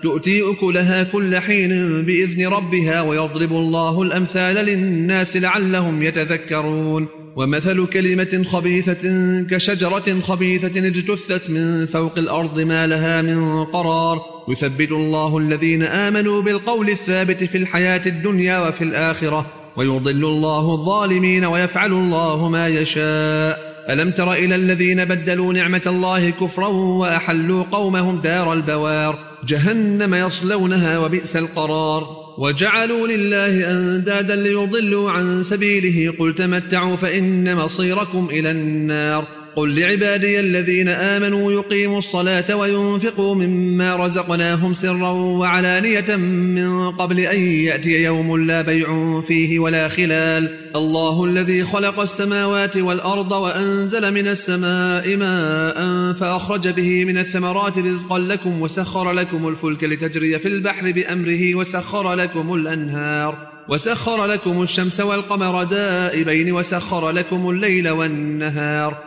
تؤتي أكلها كل حين بإذن ربها ويضرب الله الأمثال للناس لعلهم يتذكرون ومثل كلمة خبيثة كشجرة خبيثة اجتثت من فوق الأرض ما لها من قرار يثبت الله الذين آمنوا بالقول الثابت في الحياة الدنيا وفي الآخرة ويضل الله الظالمين ويفعل الله ما يشاء ألم تر إلى الذين بدلوا نعمة الله كفرا وأحلوا قومهم دار البوار جهنم يصلونها وبئس القرار وجعلوا لله أندادا ليضلوا عن سبيله قل تمتعوا فإن مصيركم إلى النار قل لعبادي الذين آمنوا يقيموا الصلاة وينفقوا مما رزقناهم سرا وعلانية من قبل أن يأتي يوم لا بيع فيه ولا خلال الله الذي خلق السماوات والأرض وأنزل من السماء ماء فأخرج به من الثمرات رزقا لكم وسخر لكم الفلك لتجري في البحر بأمره وسخر لكم الأنهار وسخر لكم الشمس والقمر دائبين وسخر لكم الليل والنهار